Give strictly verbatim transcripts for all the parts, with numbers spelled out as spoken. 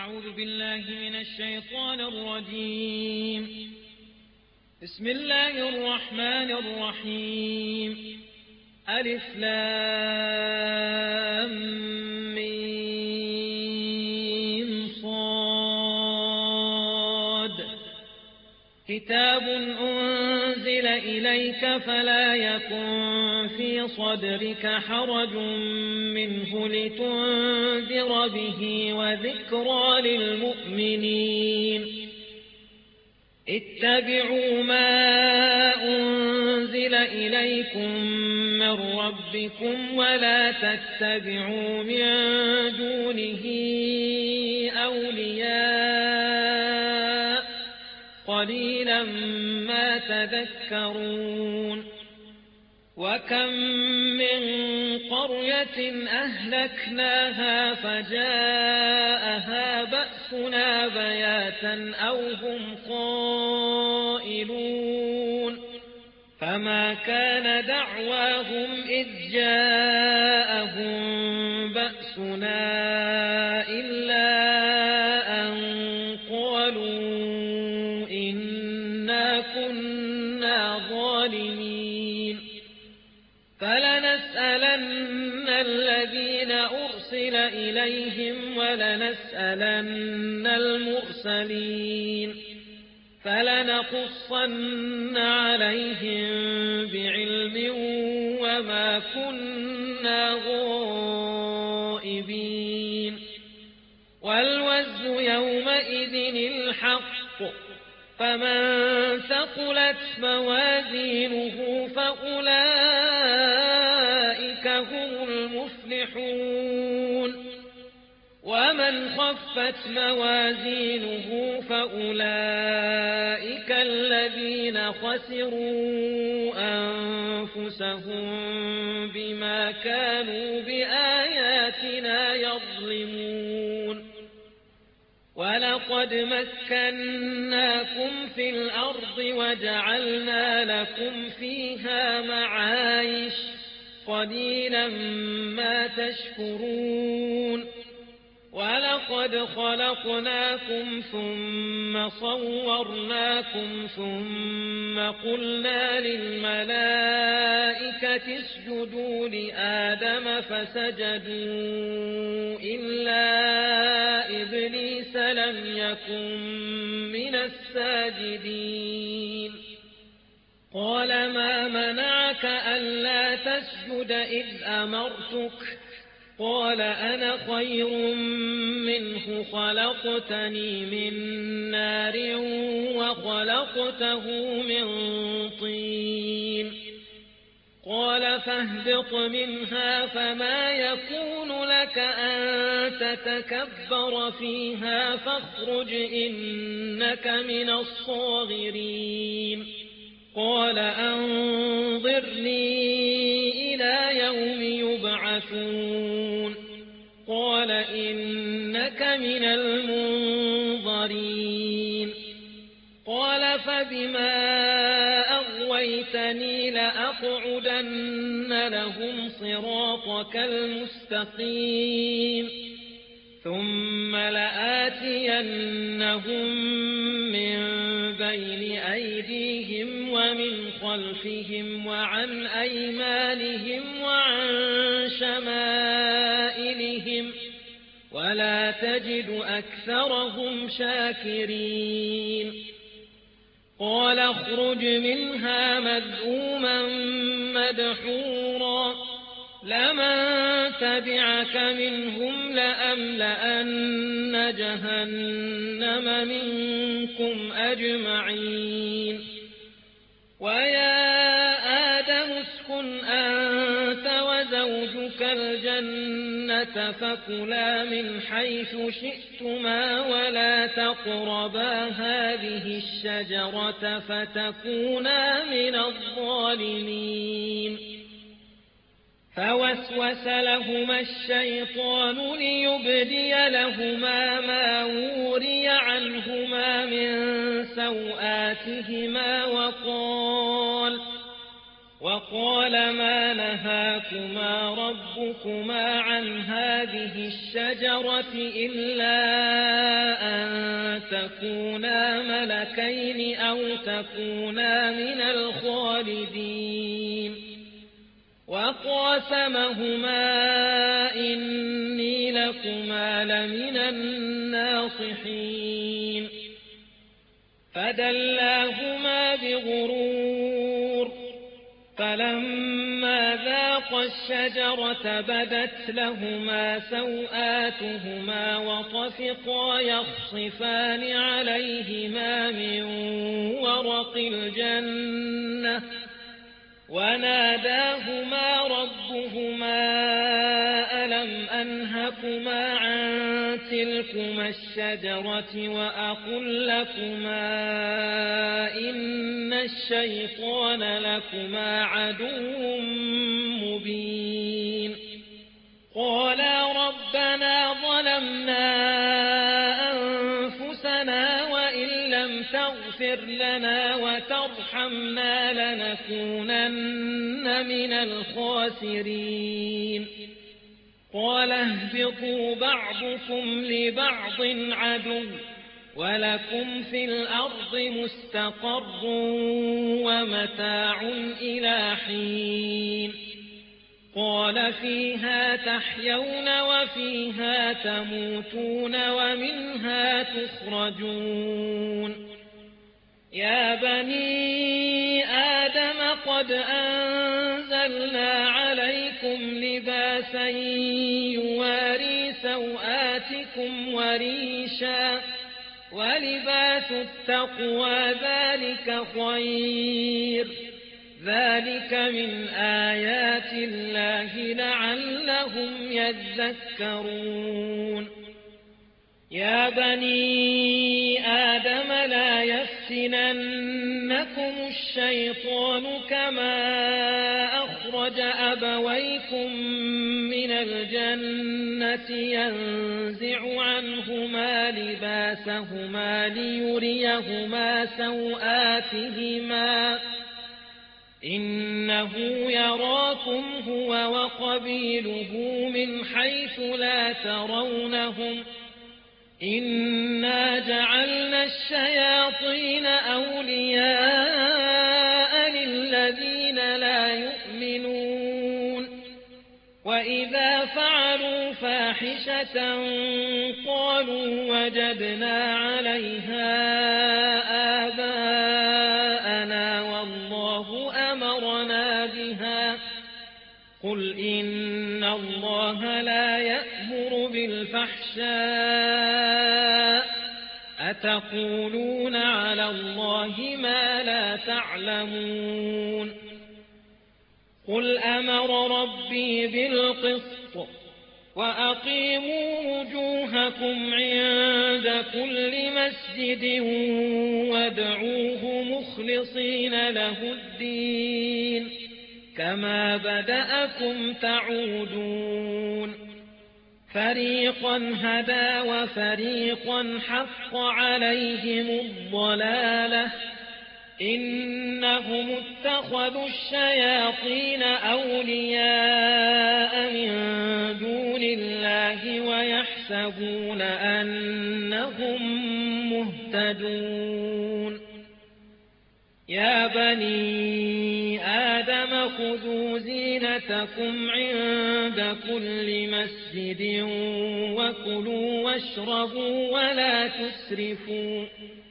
أعوذ بالله من الشيطان الرجيم. بسم الله الرحمن الرحيم. ألف لام ميم صاد. كتاب أنزل إليك فلا يكن في صدرك حرج منه لتنذر به وذكرى للمؤمنين. اتبعوا ما أنزل إليكم من ربكم ولا تتبعوا من دونه أولياء قليلا ما تذكرون. وكم من قرية أهلكناها فجاءها بأسنا بياتا أو هم قائلون. فما كان دعواهم إذ جاءهم بأسنا إلا أن قالوا إنا كنا ظالمين. فلنسألن الذين أرسل إليهم ولنسألن المرسلين. فلنقصن عليهم بعلم وما كنا غائبين. والوزن يومئذ الحق. فمن ثقلت موازينه فأولئك هم المفلحون. ومن خفت موازينه فأولئك الذين خسروا أنفسهم بما كانوا بآياتنا يظلمون. ولقد مكناكم في الأرض وجعلنا لكم فيها معايش قليلا ما تشكرون. ولقد خلقناكم ثم صورناكم ثم قلنا للملائكة اسجدوا لآدم فسجدوا إلا إبليس لم يكن من الساجدين. قال ما منعك ألا تسجد إذ أمرتك؟ قال أنا خير منه خلقتني من نار وخلقته من طين. قال فاهبط منها فما يكون لك أن تتكبر فيها فاخرج إنك من الصاغرين. قال أنظرني إلى يوم يبعثون. قال إنك من المنظرين. قال فبما أغويتني لأقعدن لهم صراطك المستقيم ثم لآتينهم من بين أيديهم ومن خلفهم وعن أيمانهم وعن شمائلهم ولا تجد أكثرهم شاكرين. قال اخرج منها مذءوما مدحورا لمن تبعك منهم لأملأن جهنم منكم أجمعين. ويا آدم اسكن أنت وزوجك الجنة فكلا من حيث شئتما ولا تقربا هذه الشجرة فتكونا من الظالمين. فوسوس لهما الشيطان ليبدي لهما ما وري عنهما من سوآتهما وقال وقال ما نهاكما ربكما عن هذه الشجرة إلا تكونا ملكين أو تكونا من الخالدين وقاسمهما إني لكما لمن الناصحين فدلاهما بغرور فلما ذاقا الشجرة بدت لهما سوآتهما وطفقا يخصفان عليهما من ورق الجنة وناداهما ربهما ألم أنهكما عن تلكما الشجرة وأقل لكما إن الشيطان لكما عدو مبين قالا ربنا ظلمنا أنفسنا وإن لم تغفر لنا وترحمنا لنكونن من الخاسرين قال اهبطوا بعضكم لبعض عدو ولكم في الأرض مستقر ومتاع إلى حين قال فيها تحيون وفيها تموتون ومنها تخرجون يا بني آدم قد أنزلنا عليكم لباسا يواري سوآتكم وريشا ولباس التقوى ذلك خير ذلك من آيات الله لعلهم يذكرون يا بني آدم لا يفتننكم الشيطان كما أخرج أبويكم من الجنة ينزع عنهما لباسهما ليريهما سوآتهما إنه يراكم هو وقبيله من حيث لا ترونهم إنا جعلنا الشياطين أولياء للذين لا يؤمنون وإذا فعلوا فاحشة قالوا وجدنا عليها آباءنا والله أمرنا بها قل إن الله لا يأمر بالفحشاء أتقولون على الله ما لا تعلمون قل أمر ربي بالقسط وأقيموا وجوهكم عند كل مسجد وادعوه مخلصين له الدين كما بدأكم تعودون فريقا هدى وفريقا حق عليهم الضلالة إنهم اتخذوا الشياطين أولياء من دون الله ويحسبون أنهم مهتدون يا بني آدم خذوا زينتكم عند كل مسجد وكلوا واشربوا ولا تسرفوا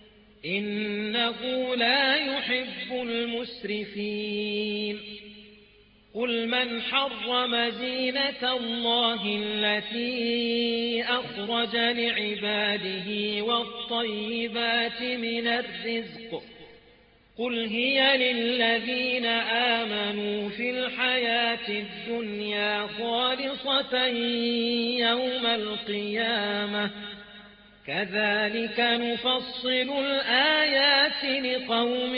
إنه لا يحب المسرفين قل من حرم زينة الله التي أخرج لعباده والطيبات من الرزق قل هي للذين آمنوا في الحياة الدنيا خالصة يوم القيامة كذلك نفصل الآيات لقوم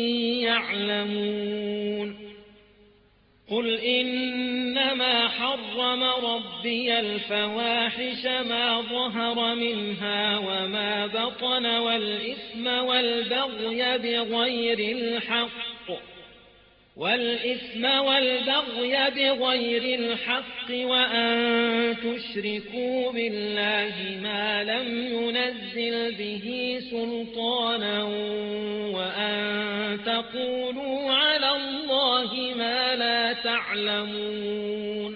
يعلمون قل إنما حرم ربي الفواحش ما ظهر منها وما بطن والإثم والبغي بغير الحق والإثم والبغي بغير الحق وأن تشركوا بالله ما لم ينزل به سلطانا وأن تقولوا على الله ما لا تعلمون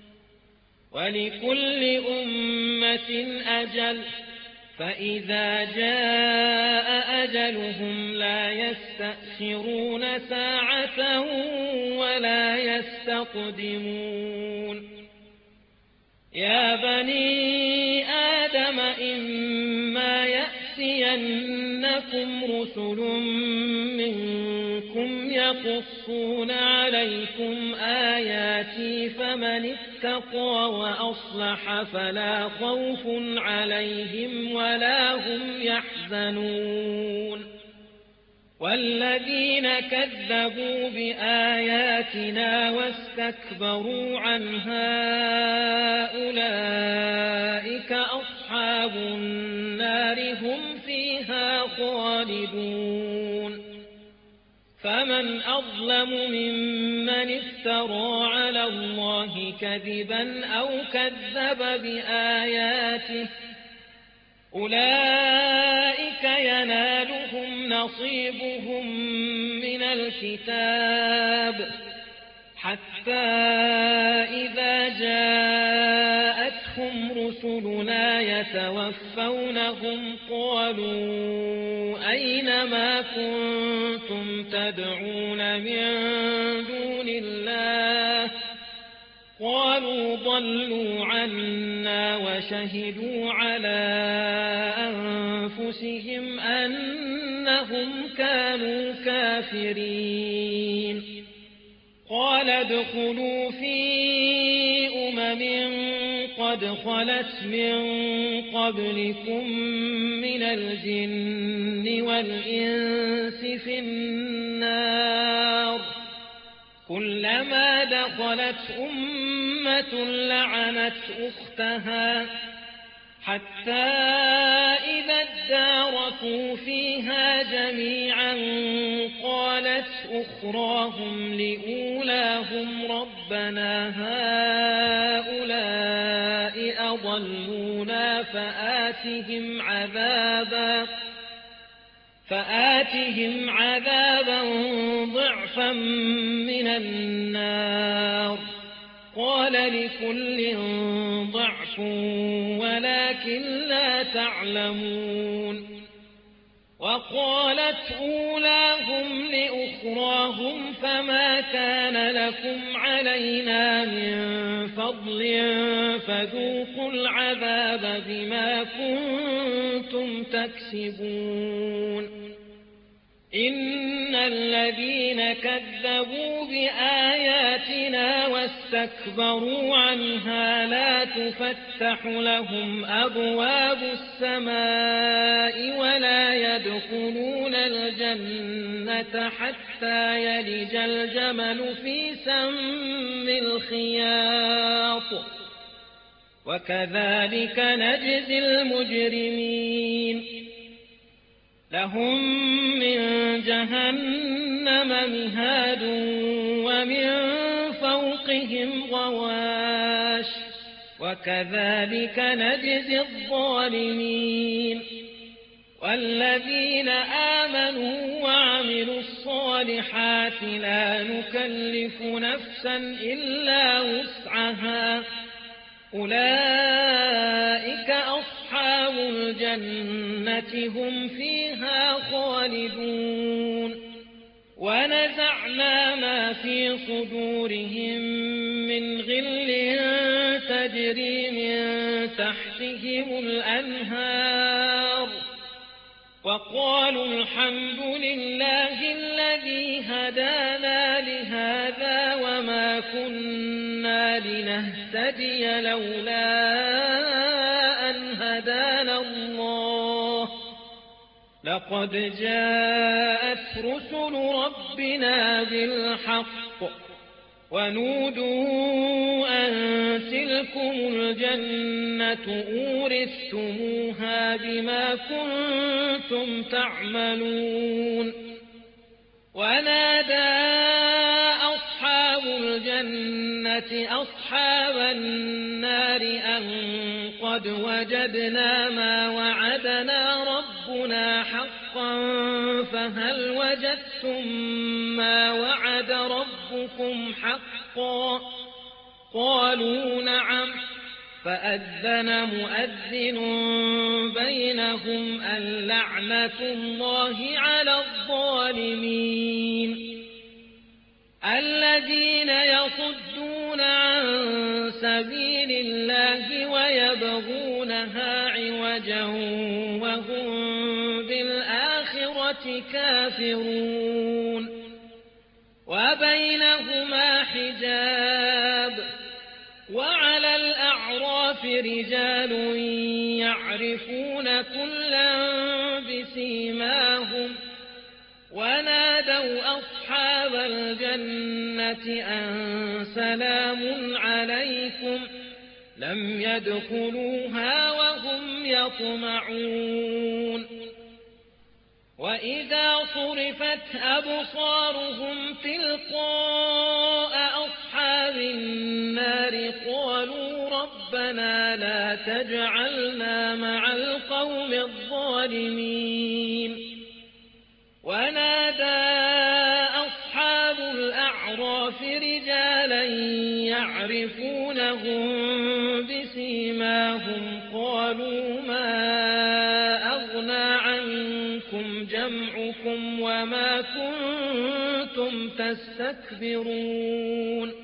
ولكل أمة أجل فإذا جاء أجلهم لا يستأخرون ساعة ولا يستقدمون يا بني آدم إما يأتينكم رسل منكم يقصون عليكم آياتي فمن اتقى وأصلح فلا خوف عليهم ولا هم يحزنون والذين كذبوا بآياتنا واستكبروا عنها أولئك أصحاب النار هم فيها خالدون فمن أظلم ممن افترى على الله كذبا أو كذب بآياته أولئك ينالهم نصيبهم من الكتاب حتى إذا جاءتهم رسلنا يتوفونهم قالوا أين ما كنتم تدعون من دون الله قالوا ضلوا عنا وشهدوا على أنفسهم أنهم كانوا كافرين قال ادخلوا في أمم قد خلت من قبلكم من الجن والإنس في النار كلما دخلت أمة لعنت أختها حتى إذا اداركوا فيها جميعا قالت أخراهم لأولاهم ربنا هؤلاء أضلونا فآتهم عذابا فآتهم عذابا ضعفا من النار قال لكل ضعف ولكن لا تعلمون وقالت أولاهم لأخراهم فما كان لكم علينا من فضل فذوقوا العذاب بما كنتم تكسبون إن الذين كذبوا بآياتنا واستكبروا عنها لا تفتح لهم أبواب السماء ولا يدخلون الجنة حتى يلج الجمل في سم الخياط وكذلك نجزي المجرمين لهم من جهنم مهاد ومن فوقهم غواش وكذلك نجزي الظالمين والذين آمنوا وعملوا الصالحات لا نكلف نفسا إلا وسعها أولئك أصحاب الجنة هم فيها خالدون ونزعنا ما في صدورهم من غل تجري من تحتهم الأنهار وقالوا الحمد لله الذي هدانا لهذا وما كنا لنهتدي لولا أن هدانا الله لقد جاءت رسل ربنا بالحق ونودوا أن تلكم الجنة أورثتموها بما كنتم تعملون ونادى الجنة أصحاب النار أن قد وجدنا ما وعدنا ربنا حقا فهل وجدتم ما وعد ربكم حقا قالوا نعم فأذن مؤذن بينهم اللعنة الله على الظالمين الذين يصدون عن سبيل الله ويبغونها عوجا وهم بالآخرة كافرون وبينهما حجاب وعلى الأعراف رجال يعرفون كلا بسيماهم ونادوا أصحاب الجنة أن سلام عليكم لم يدخلوها وهم يطمعون وإذا صرفت أبصارهم تلقاء أصحاب النار قالوا ربنا لا تجعلنا مع القوم الظالمين ونادى أصحاب الأعراف رجالا يعرفونهم بسيماهم قالوا ما أغنى عنكم جمعكم وما كنتم تستكبرون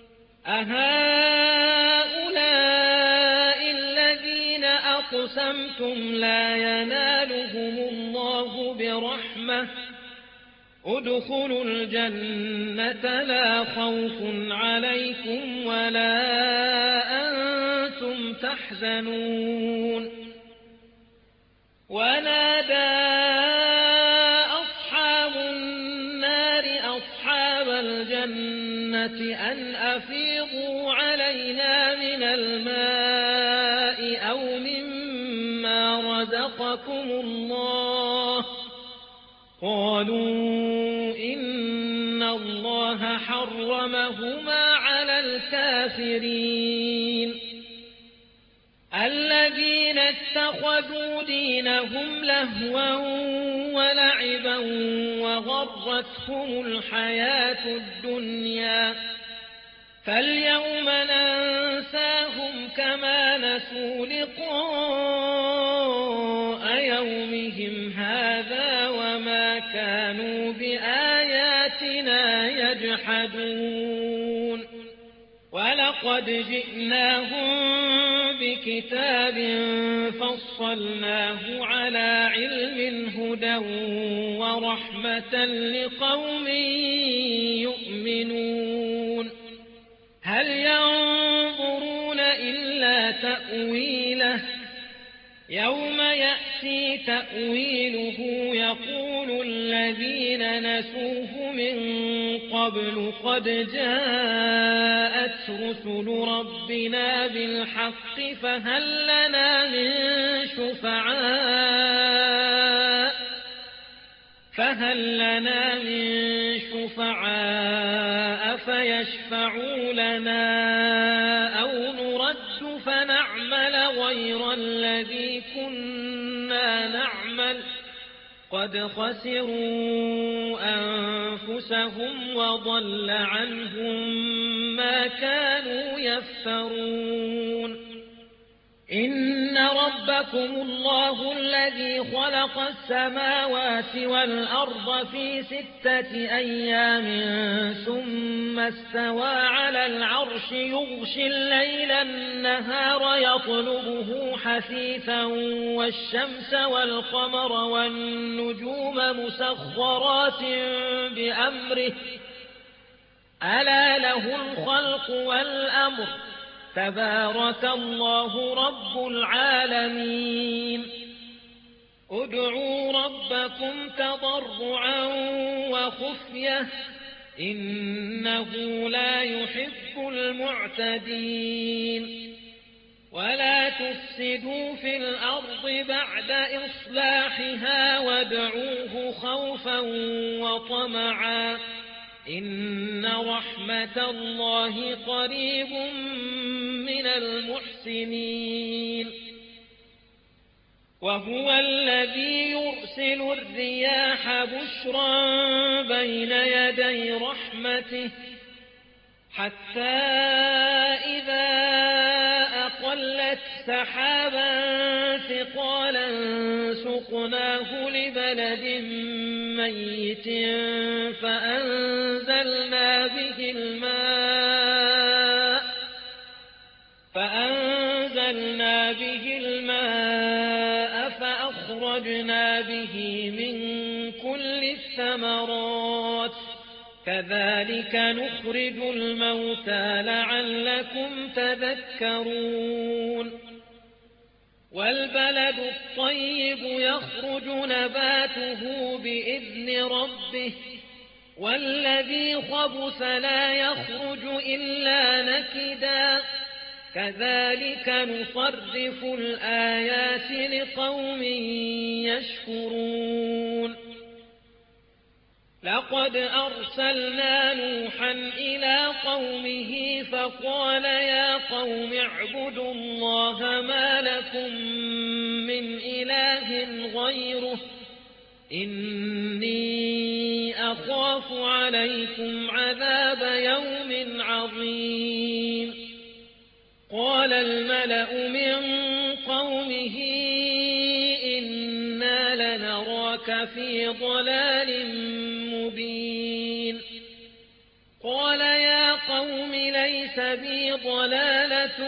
أهؤلاء الذين أقسمتم لا ينالهم الله برحمة ادخلوا الجنة لا خوف عليكم ولا أنتم تحزنون ونادى أصحاب النار أصحاب الجنة أن أفيضوا علينا من الماء أو مما رزقكم الله قالوا إن الله حرمهما على الكافرين الذين اتخذوا دينهم لهوا ولعبا وغرتهم الحياة الدنيا فاليوم ننساهم كما نسوا لقاء يومهم هذا وما كانوا بآياتنا يجحدون ولقد جئناهم بكتاب فصلناه على علم هدى ورحمة لقوم يؤمنون هل ينظرون إلا تأويله يوم يأتي تأويله يقول الذين نسوه من قبل قد جاءت رسل ربنا بالحق فهل لنا من شفعاء فهل لنا من شفعاء فيشفعوا لنا أو نرد فنعمل غير الذي كنا نعمل قد خسروا أنفسهم وضل عنهم ما كانوا يفترون إن ربكم الله الذي خلق السماوات والأرض في ستة أيام ثم استوى على العرش يغشي الليل النهار يطلبه حثيثا والشمس والقمر والنجوم مسخرات بأمره ألا له الخلق والأمر تبارك الله رب العالمين ادعوا ربكم تضرعا وخفية إنه لا يحب المعتدين ولا تفسدوا في الأرض بعد إصلاحها وادعوه خوفا وطمعا إن رحمة الله قريب من المحسنين وهو الذي يرسل الرياح بشرا بين يدي رحمته حتى إذا أقلت سحابا ثقالا سقناه لبلد ميت فأنزلنا به الماء فأنزلنا به الماء فأخرجنا به من كل الثمرات كذلك نخرج الموتى لعلكم تذكرون والبلد الطيب يخرج نباته بإذن ربه والذي خبث لا يخرج إلا نكدا كذلك نصرف الآيات لقوم يشكرون لقد أرسلنا نوحا إلى قومه فقال يا قوم اعبدوا الله ما لكم من إله غيره إني أخاف عليكم عذاب يوم عظيم قال الملأ من قومه إنا لنراك في ضلال مبين قال يا قوم ليس بي ضلالة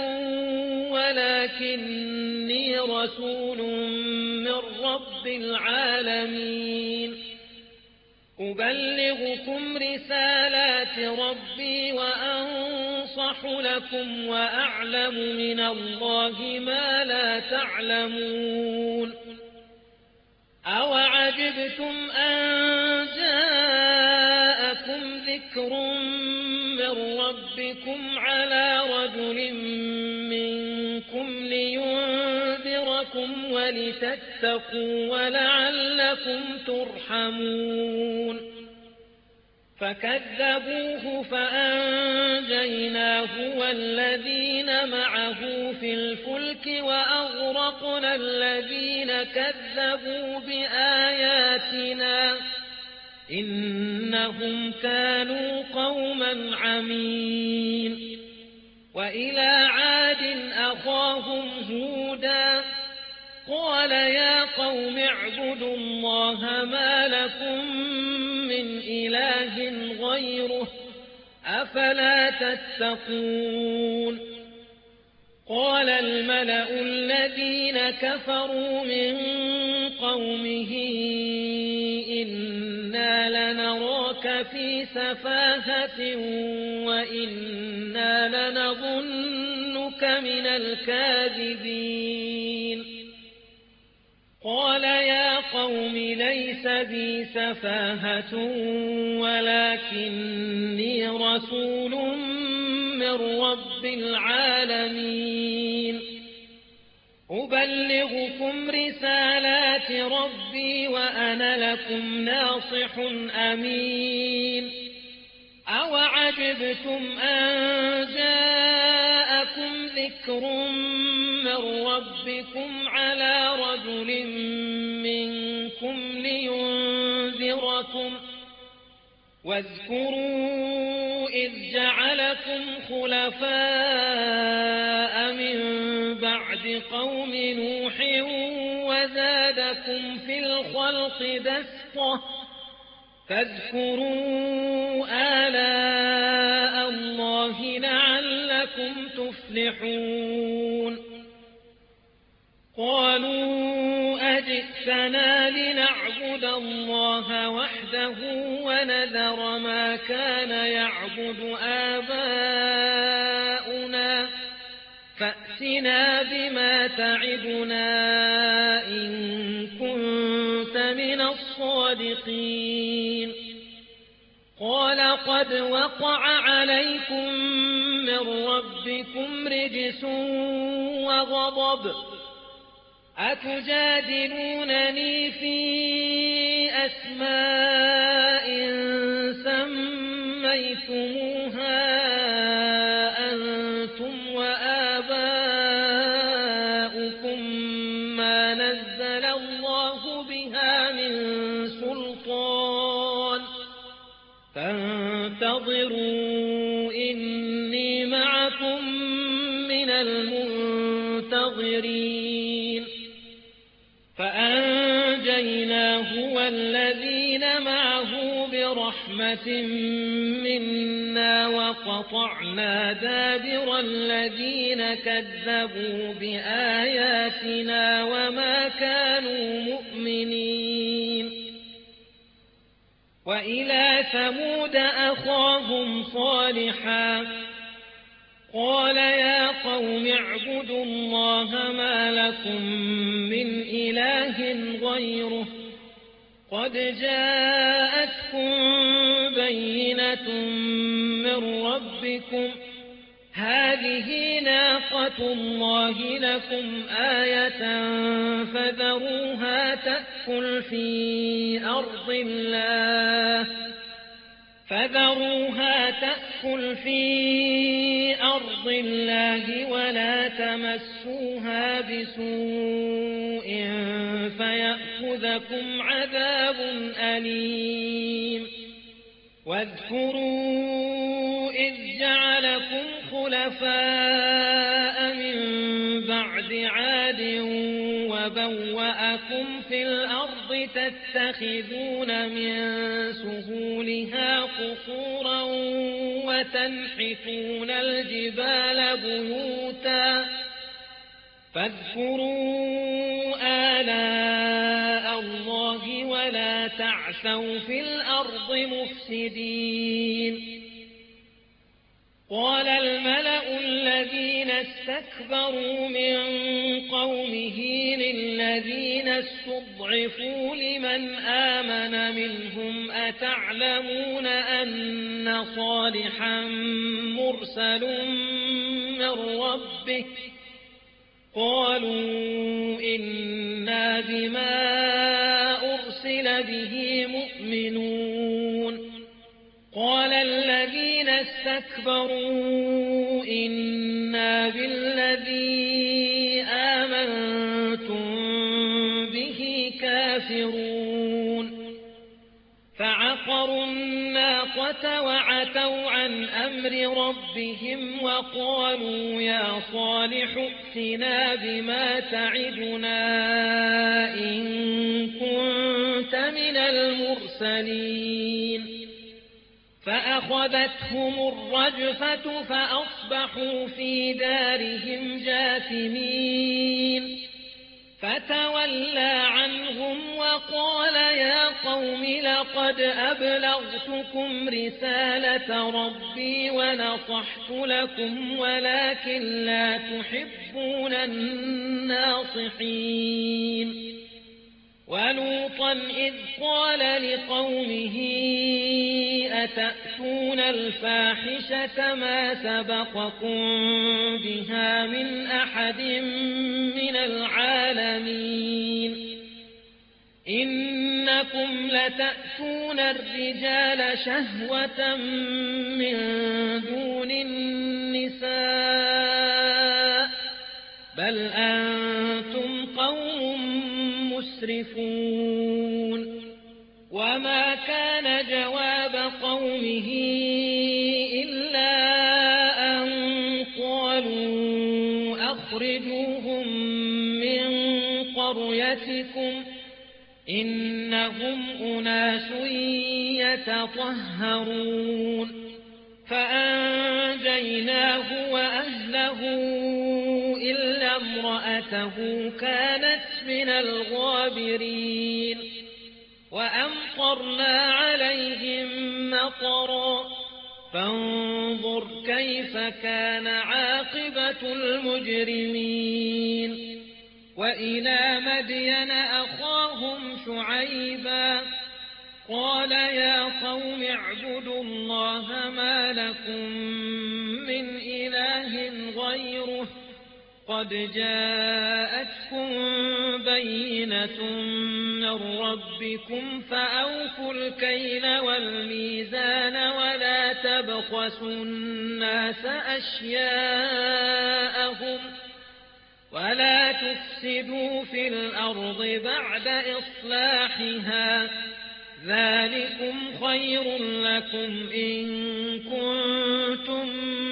ولكني رسول من رب العالمين أبلغكم رسالات ربي وأنصح لكم وأعلم من الله ما لا تعلمون أوعجبتم أن جاءكم ذكر من ربكم على رجل منكم لينذركم ولتتقوا ولعلكم ترحمون فكذبوه فأنجيناه والذين معه في الفلك وأغرقنا الذين كذبوا بآياتنا إنهم كانوا قوما عمين وإلى عاد أخاهم هودا قال يا قوم اعبدوا الله ما لكم من إله غيره أفلا تتقون قال الملأ الذين كفروا من قومه إنا لنراك في سفاهة وإنا لنظنك من الكاذبين قال يا قوم ليس بي سفاهة ولكني رسول من رب العالمين أبلغكم رسالات ربي وأنا لكم ناصح أمين أوعجبتم أن جاءكم ذكر من ربكم على رجل منكم لينذركم واذكروا إذ جعلكم خلفاء من بعد قوم نوح وزادكم في الخلق بسطة فاذكروا آلاء الله لعلكم تفلحون قالوا أجئتنا لنعبد الله وحده ونذر ما كان يعبد آباؤنا فأتنا بما تعدنا إن كنت من الصادقين قال قد وقع عليكم من ربكم رجس وغضب أتجادلونني في أسماء سميتموها سميتموها أنتم وآباؤكم ما نزل الله بها من سلطان فانتظروا إني معكم من المنتظرين فأنجيناه والذين معه برحمة منا وقطعنا دابر الذين كذبوا بآياتنا وما كانوا مؤمنين وإلى ثمود أخاهم صالحا قال يا قوم اعبدوا الله ما لكم من إله غيره قد جاءتكم بينة من ربكم هذه ناقة الله لكم آية فذروها تأكل في أرض الله فذروها تأكل في أرض الله ولا تمسوها بسوء فيأخذكم عذاب أليم واذكروا إذ جعلكم خلفاء من بعد عاد وبوأكم في الأرض تتخذون من سهولها قصورا وتنحتون الجبال بيوتا فاذكروا آلاء الله ولا تعثوا في الأرض مفسدين قال الملأ الذين استكبروا من قومه للذين استضعفوا لمن آمن منهم أتعلمون أن صالحا مرسل من ربه قالوا إنا بما أرسل به مؤمنون قال الذين استكبروا إنا بالذي آمنتم به كافرون فعقروا الناقة وعتوا عن أمر ربهم وقالوا يا صالح ائتنا بما تعدنا إن كنت من المرسلين فأخذتهم الرجفة فأصبحوا في دارهم جاثمين فتولى عنهم وقال يا قوم لقد أبلغتكم رسالة ربي ونصحت لكم ولكن لا تحبون الناصحين ولوطا إذ قال لقومه أتأتون الفاحشة ما سبقكم بها من أحد من العالمين إنكم لتأتون الرجال شهوة من دون النساء بل أنتم قوم مسرفون وما كان جواب قومه إلا أن قالوا أخرجوهم من قريتكم إنهم أناس يتطهرون فأنجيناه وأهله إلا امرأته كانت من الغابرين وأمطرنا عليهم مطرا فانظر كيف كان عاقبة المجرمين وإلى مدين أخاهم شعيبا قال يا قوم اعبدوا الله ما لكم من إله غيره قد جاءتكم بينة من ربكم فأوفوا الكيل والميزان ولا تبخسوا الناس أشياءهم ولا تفسدوا في الأرض بعد إصلاحها ذلكم خير لكم إن كنتم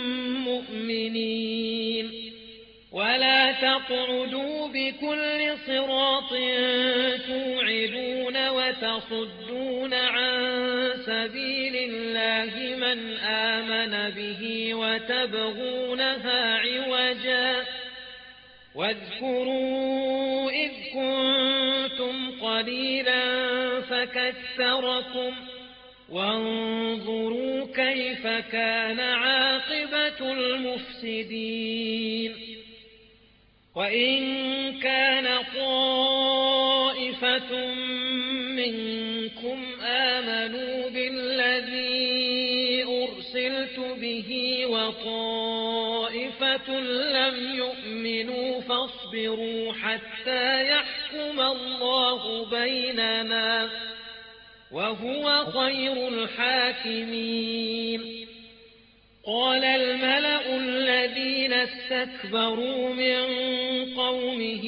مؤمنين ولا تقعدوا بكل صراط توعدون وتصدون عن سبيل الله من آمن به وتبغونها عوجا واذكروا إذ كنتم قليلا فكثركم وانظروا كيف كان عاقبة المفسدين وإن كان طائفة منكم آمنوا بالذي أرسلت به وطائفة لم يؤمنوا فاصبروا حتى يحكم الله بيننا وهو خير الحاكمين قال الملأ الذين استكبروا من قومه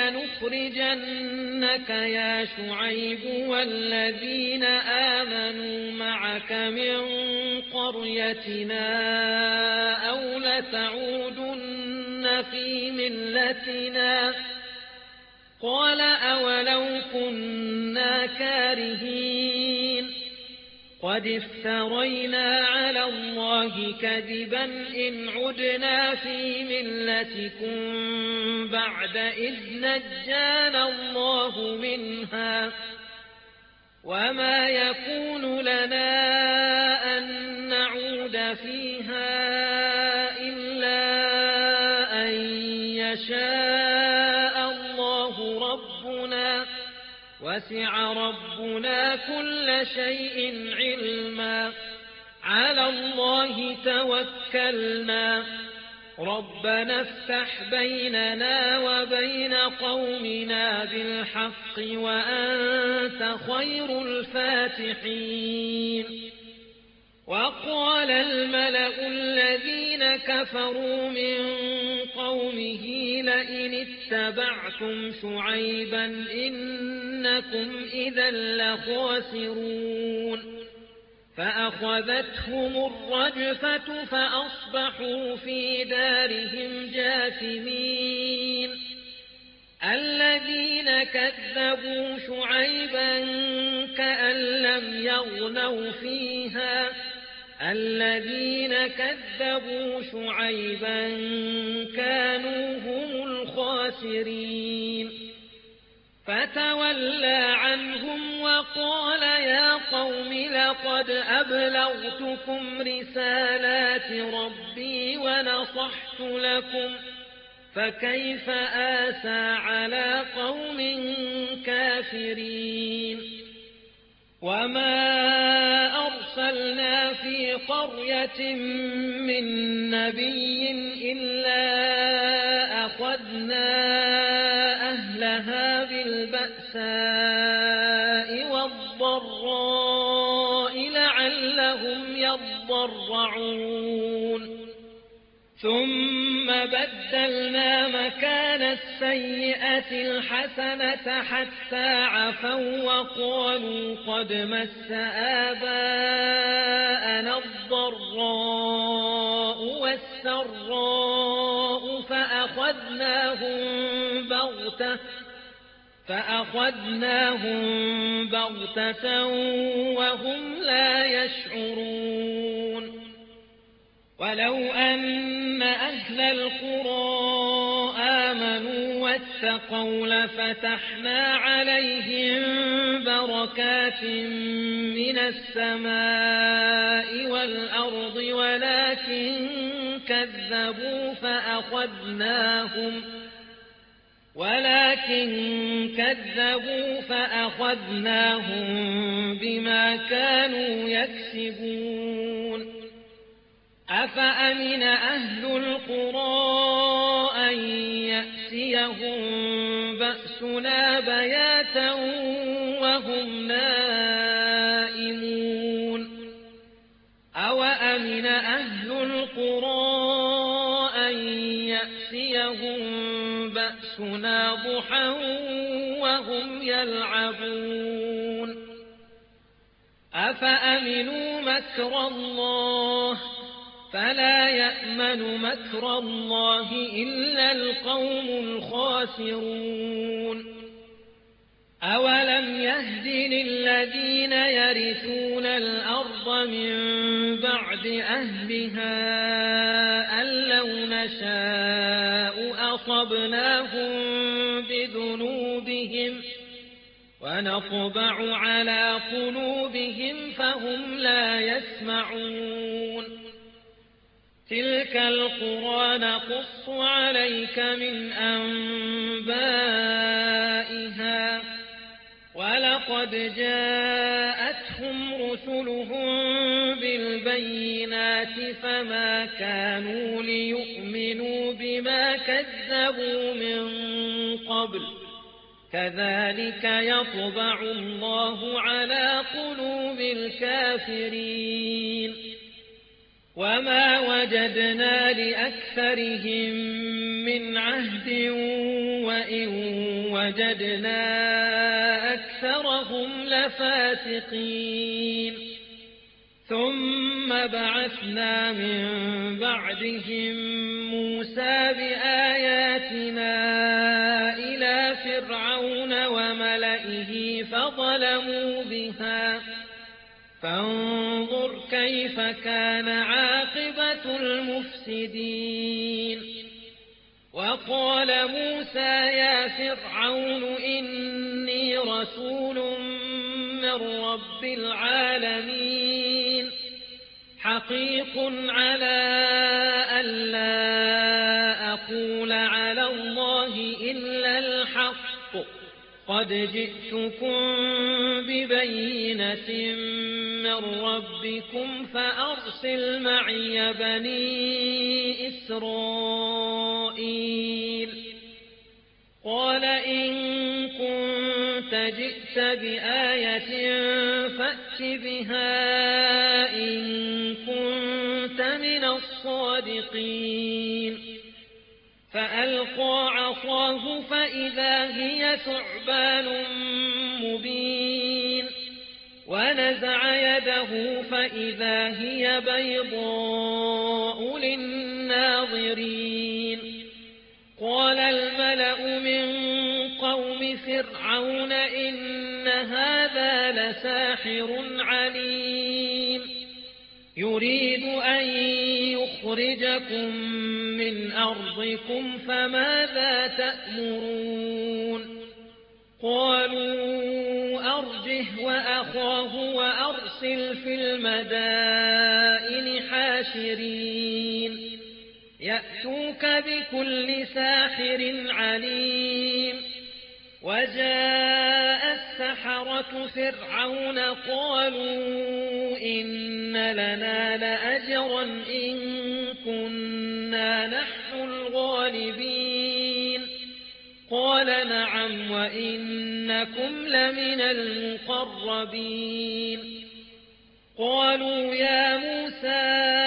لنخرجنك يا شعيب والذين آمنوا معك من قريتنا أو لتعودن في ملتنا قال أولو كنا كارهين قد افترينا على الله كذبا إن عدنا في ملتكم بعد إذ نجانا الله منها وما يكون لنا أن نعود فيها إلا أن يشاء الله ربنا وسع ربنا كل شيء علما على الله توكلنا ربنا افتح بيننا وبين قومنا بالحق وأنت خير الفاتحين وقال الملأ الذين كفروا من قومه لئن اتبعتم شعيبا إنكم إذا لخاسرون فأخذتهم الرجفة فأصبحوا في دارهم جاثمين الذين كذبوا شعيبا كأن لم يغنوا فيها الذين كذبوا شعيبا كانوا هم الخاسرين فتولى عنهم وقال يا قوم لقد أبلغتكم رسالات ربي ونصحت لكم فكيف آسى على قوم كافرين وما أرسلنا في قرية من نبي إلا أخذنا أهلها بالبأساء والضراء لعلهم يضرعون ثم بدلنا مكان السيئة الحسنة حتى عفوا وقالوا قد مس آباءنا الضراء والسراء فأخذناهم بغتة فأخذناهم بغتة وهم لا يشعرون ولو أن أهل القرى آمنوا واتقوا لفتحنا عليهم بركات من السماء والأرض ولكن كذبوا فأخذناهم ولكن كذبوا فأخذناهم بما كانوا يكسبون أفأمن أهل القرى أن يأتيهم بأسنا بياتا والسماء ضحى وهم يلعبون أفأمنوا مكر الله فلا يأمن مكر الله إلا القوم الخاسرون أولم يهد للذين يرثون الأرض من بعد أهلها أن لو نشاء أصبناهم بذنوبهم ونطبع على قلوبهم فهم لا يسمعون تلك القرى نقص عليك من أنبائها ولقد جاءتهم رسلهم بالبينات فما كانوا ليؤمنوا بما كذبوا من قبل كذلك يطبع الله على قلوب الكافرين وما وجدنا لأكثرهم من عهد وإن وجدنا أكثرهم لفاسقين ثم بعثنا من بعدهم موسى بآياتنا إلى فرعون وملئه فظلموا بها فانظر كيف كان عاقبة المفسدين وقال موسى يا فرعون إني رسول من رب العالمين حقيق على ألا أقول على الله إلا الحق قد جئتكم ببينة من ربكم فأرسل معي بني إسرائيل قال إن كنت جئت بآية فأت بها إن كنت من الصادقين فألقى عصاه فإذا هي ثعبان مبين ونزع يده فإذا هي بيضاء للناظرين قال الملأ من قوم فرعون إن هذا لساحر عليم يريد أن يخرجكم من أرضكم فماذا تأمرون قالوا أرجه وأخاه وأرسل في المدائن حاشرين يأتوك بكل ساحر عليم وجاء السحرة فرعون قالوا إن لنا لأجرا إن كنا نحن الغالبين قال نعم وإنكم لمن المقربين قالوا يا موسى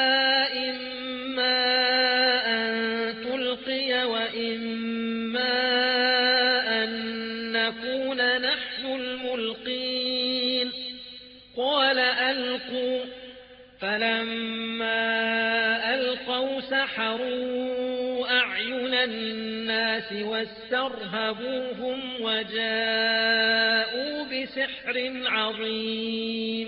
إما أن تلقي وإما أن نكون نحن الملقين قال ألقوا فلما ألقوا سحروا أعين الناس واسترهبوهم وجاءوا بسحر عظيم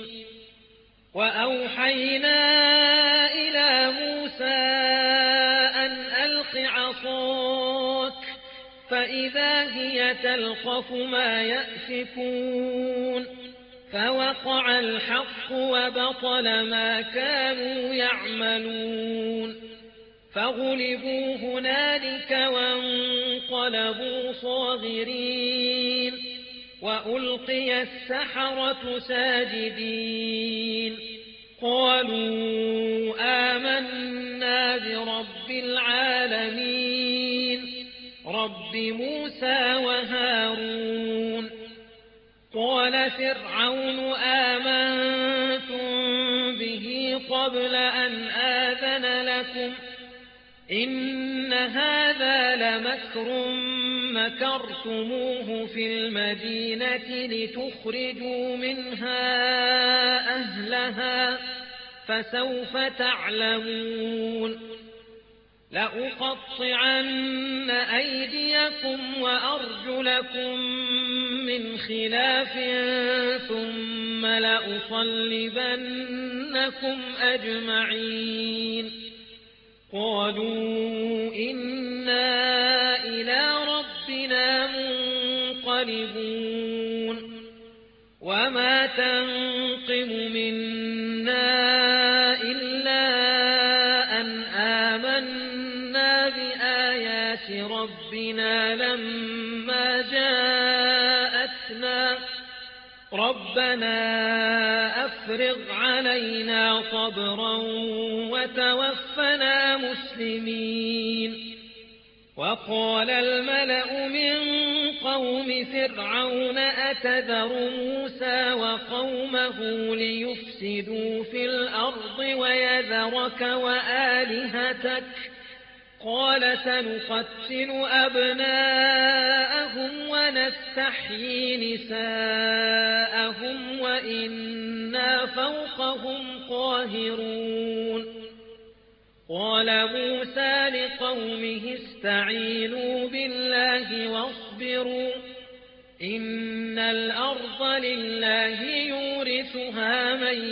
وأوحينا إلى موسى أن ألق عصاك فإذا هي تلقف ما يأفكون فوقع الحق وبطل ما كانوا يعملون فغلبوا هنالك وانقلبوا صاغرين وألقي السحرة ساجدين قالوا آمنا برب العالمين رب موسى وهارون قال فرعون آمنتم به قبل أن آذن لكم إن هذا لمكر مكرتموه في المدينة لتخرجوا منها أهلها فسوف تعلمون لأقطعن أيديكم وأرجلكم من خلاف ثم لأصلبنكم أجمعين قالوا إنا إلى ربنا منقلبون وما تنقم منا إلا أن آمنا بآيات ربنا لما جاءتنا ربنا أفرغ علينا صبرا وتوفنا مسلمين وقال الملأ من قوم فرعون أتذر موسى وقومه ليفسدوا في الأرض ويذرك وآلهتك قال سنقتل أبناءهم ونستحيي نساءهم وإنا فوقهم قاهرون قال موسى لقومه استعينوا بالله واصبروا إن الأرض لله يورثها من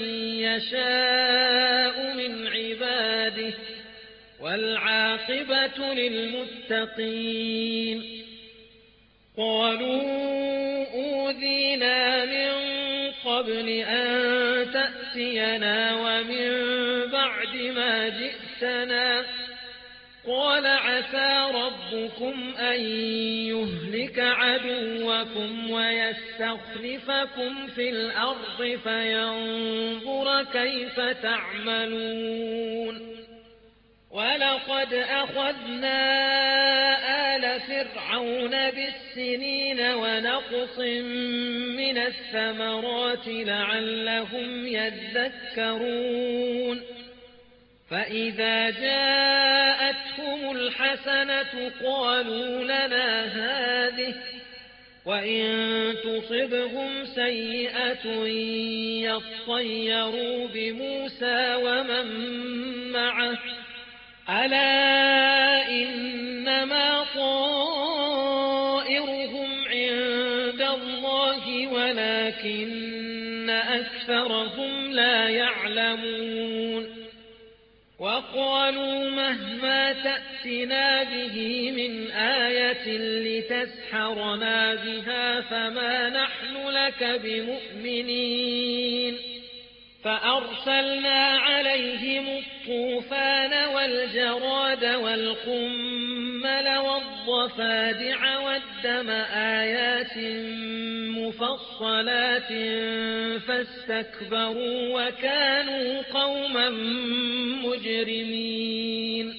يشاء من عباده والعاقبة للمتقين قالوا أوذينا من قبل أن تأتينا ومن بعد ما جئتنا قال عسى ربكم أن يهلك عدوكم ويستخلفكم في الأرض فينظر كيف تعملون ولقد أخذنا آل فرعون بالسنين ونقص من الثمرات لعلهم يذكرون فإذا جاءتهم الحسنة قالوا لنا هذه وإن تصبهم سيئة يطيروا بموسى ومن معه ألا إنما طائرهم عند الله ولكن أكثرهم لا يعلمون وقالوا مهما تأتنا به من آية لتسحرنا بها فما نحن لك بمؤمنين فأرسلنا عليهم الطوفان والجراد والقمل والضفادع والدم آيات مفصلات فاستكبروا وكانوا قوما مجرمين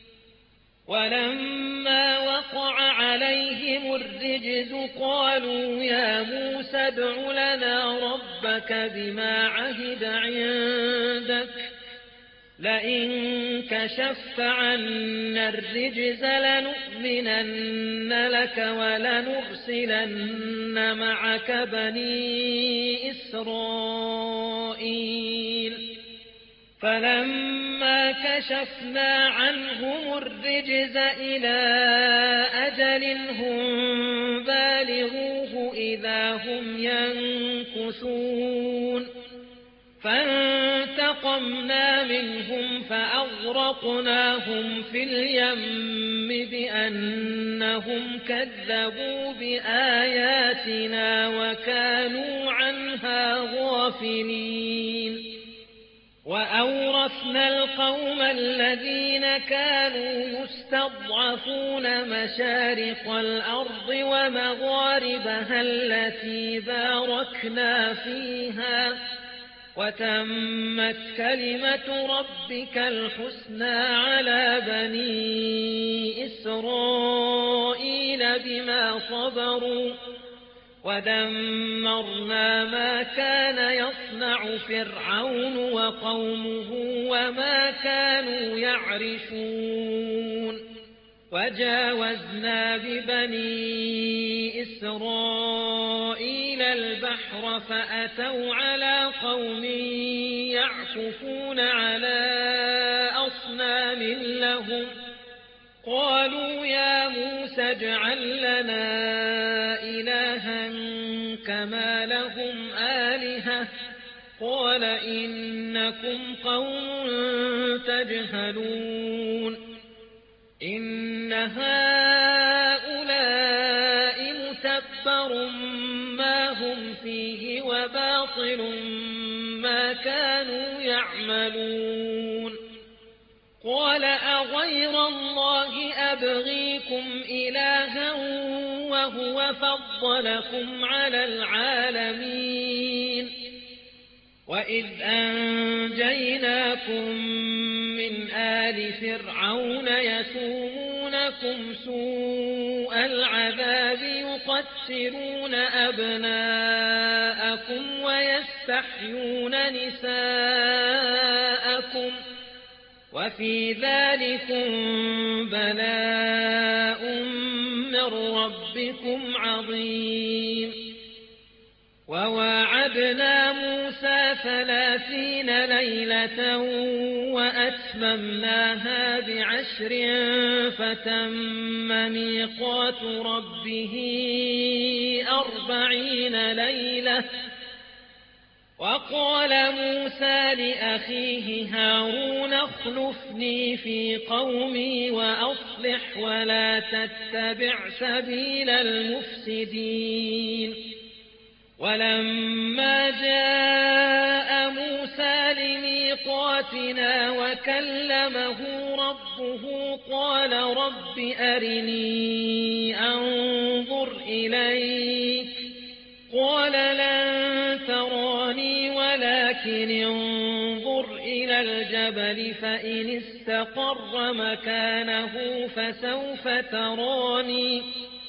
ولما وقع عليهم الرجز قالوا يا موسى ادع لنا ربك بما عهد عندك لئن كشفت عنا الرجز لنؤمنن لك ولنرسلن معك بني إسرائيل فلما كشفنا عنهم الرجز إلى أجل هم بالغوه إذا هم ينكثون فانتقمنا منهم فأغرقناهم في اليم بأنهم كذبوا بآياتنا وكانوا عنها غافلين وأورثنا القوم الذين كانوا يستضعفون مشارق الأرض ومغاربها التي باركنا فيها وتمت كلمة ربك الحسنى على بني إسرائيل بما صبروا ودمرنا ما كان يصنع فرعون وقومه وما كانوا يعرشون وجاوزنا ببني إسرائيل البحر فأتوا على قوم يعكفون على أصنام لهم قالوا يا موسى اجعل لنا إلها كما لهم آلهة قال إنكم قوم تجهلون إن هؤلاء متبر ما هم فيه وباطل ما كانوا يعملون قال أغير الله أبغيكم إلها وهو فضلكم على العالمين وإذ أنجيناكم من آل فرعون يسومونكم سوء العذاب يقتلون أبناءكم ويستحيون نساءكم وفي ذلكم بلاء من ربكم عظيم وواعدنا موسى ثلاثين ليلة وأتممناها بعشر فتم ميقات ربه أربعين ليلة وقال موسى لأخيه هارون اخلفني في قومي وأصلح ولا تتبع سبيل المفسدين ولما جاء موسى لميقاتنا وكلمه ربه قال رب أرني أنظر إليك قال لن تراني ولكن انظر إلى الجبل فإن استقر مكانه فسوف تراني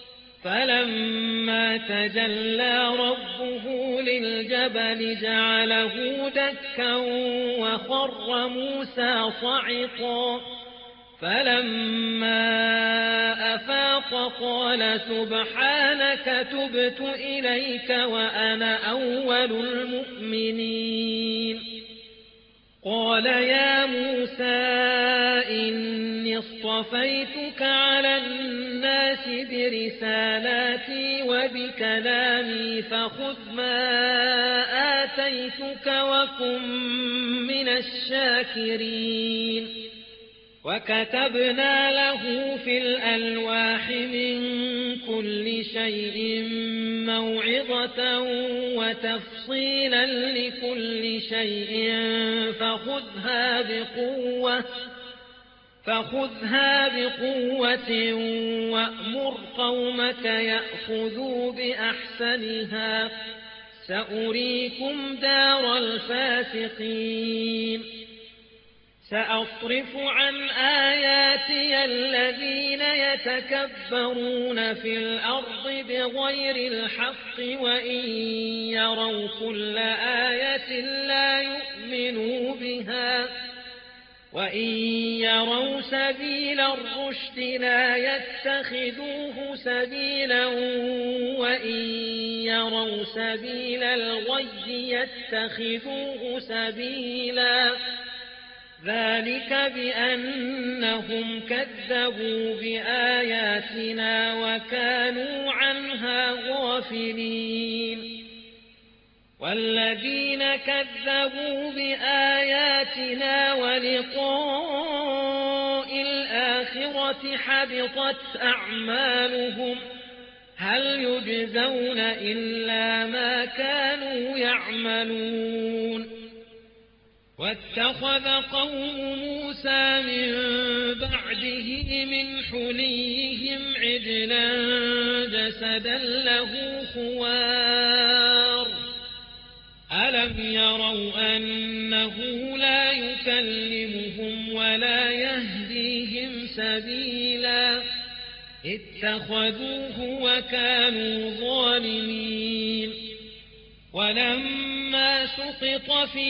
فلما تجلى ربه للجبل جعله دكا وخر موسى صعقا فلما أفاق قال سبحانك تبت إليك وأنا أول المؤمنين قال يا موسى إني اصطفيتك على الناس برسالاتي وبكلامي فخذ ما آتيتك وكن من الشاكرين وكتبنا له في الألواح من كل شيء موعظة وتفصيلا لكل شيء فخذها بقوة فخذها بقوة وأمر قومك يأخذوا بأحسنها سأريكم دار الفاسقين سأصرف عن آياتي الذين يتكبرون في الأرض بغير الحق وإن يروا كل آية لا يؤمنوا بها وإن يروا سبيل الرشد لا يتخذوه سبيلا وإن يروا سبيل الغي يتخذوه سبيلا ذلك بأنهم كذبوا بآياتنا وكانوا عنها غافلين والذين كذبوا بآياتنا ولقاء الآخرة حبطت أعمالهم هل يجزون إلا ما كانوا يعملون واتخذ قوم موسى من بعده من حليهم عجلا جسدا له خوار ألم يروا أنه لا يكلمهم ولا يهديهم سبيلا اتخذوه وكانوا ظالمين ولما فلما سقط في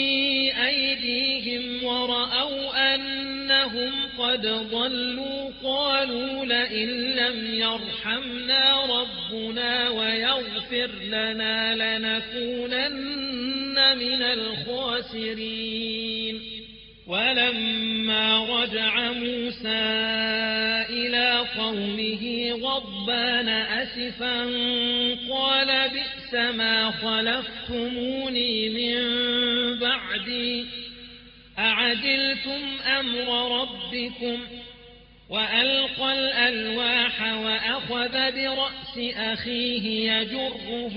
أيديهم ورأوا أنهم قد ضلوا قالوا لئن لم يرحمنا ربنا ويغفر لنا لنكونن من الخاسرين. ولما رجع موسى إلى قومه غضبان أسفا قال بئس ما خلفتموني من بعدي أعجلتم أمر ربكم. وألقى الألواح وأخذ برأس أخيه يجره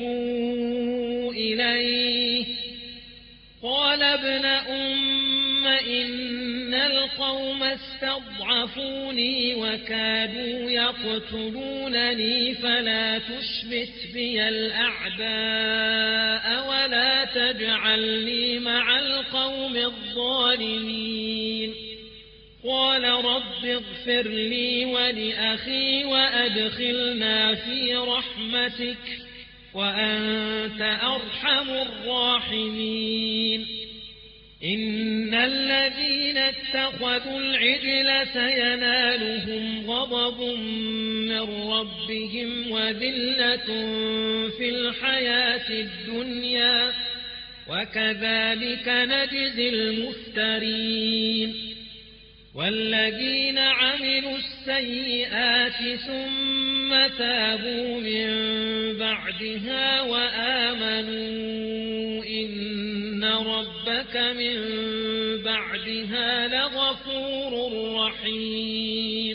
إليه قال ابن أم إن القوم استضعفوني وكادوا يقتلونني فلا تشمت بي الأعداء ولا تجعلني مع القوم الظالمين. قال رب اغفر لي ولأخي وأدخلنا في رحمتك وأنت أرحم الراحمين. إن الذين اتخذوا العجل سينالهم غضب من ربهم وذلة في الحياة الدنيا وكذلك نجزي المفترين. والذين عملوا السيئات ثم تابوا من بعدها وآمنوا إن ربك من بعدها لغفور رحيم.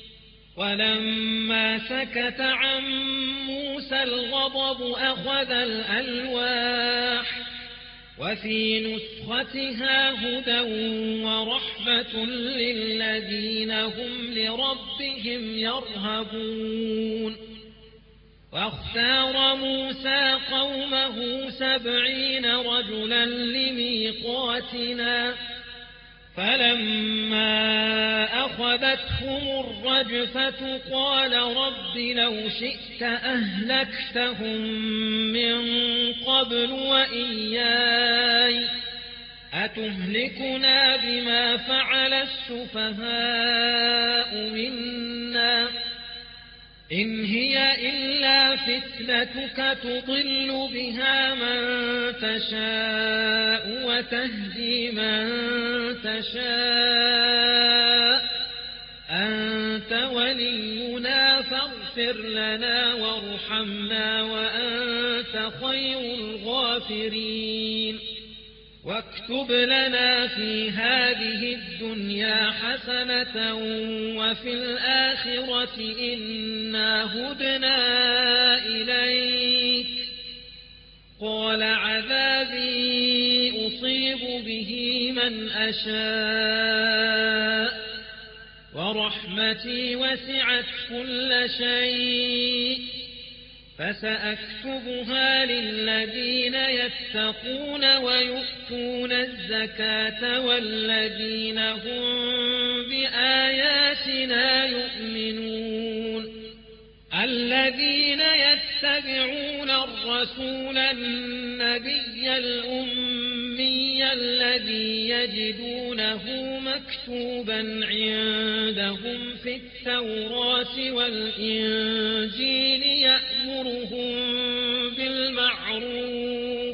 ولما سكت عن موسى الغضب أخذ الألواح وفي نسختها هدى ورحمة للذين هم لربهم يرهبون. واختار موسى قومه سبعين رجلا لميقاتنا فلما أخذتهم الرجفة قال رب لو شئت أهلكتهم من قبل وإياي أتهلكنا بما فعل السفهاء منا إن هي إلا فتنتك تضل بها من تشاء وتهدي من تشاء أنت ولينا فاغفر لنا وارحمنا وأنت خير الغافرين. واكتب لنا في هذه الدنيا حسنة وفي الآخرة إنا هدنا إليك. قال عذابي أصيب به من أشاء ورحمتي وسعت كل شيء فسأكتبها للذين يتقون ويؤتون الزكاة والذين هم بآياتنا يؤمنون. الذين يتبعون الرسول النبي الأمي الذي يجدونه مكتوبا عندهم في التوراة والإنجيل يأمرهم بالمعروف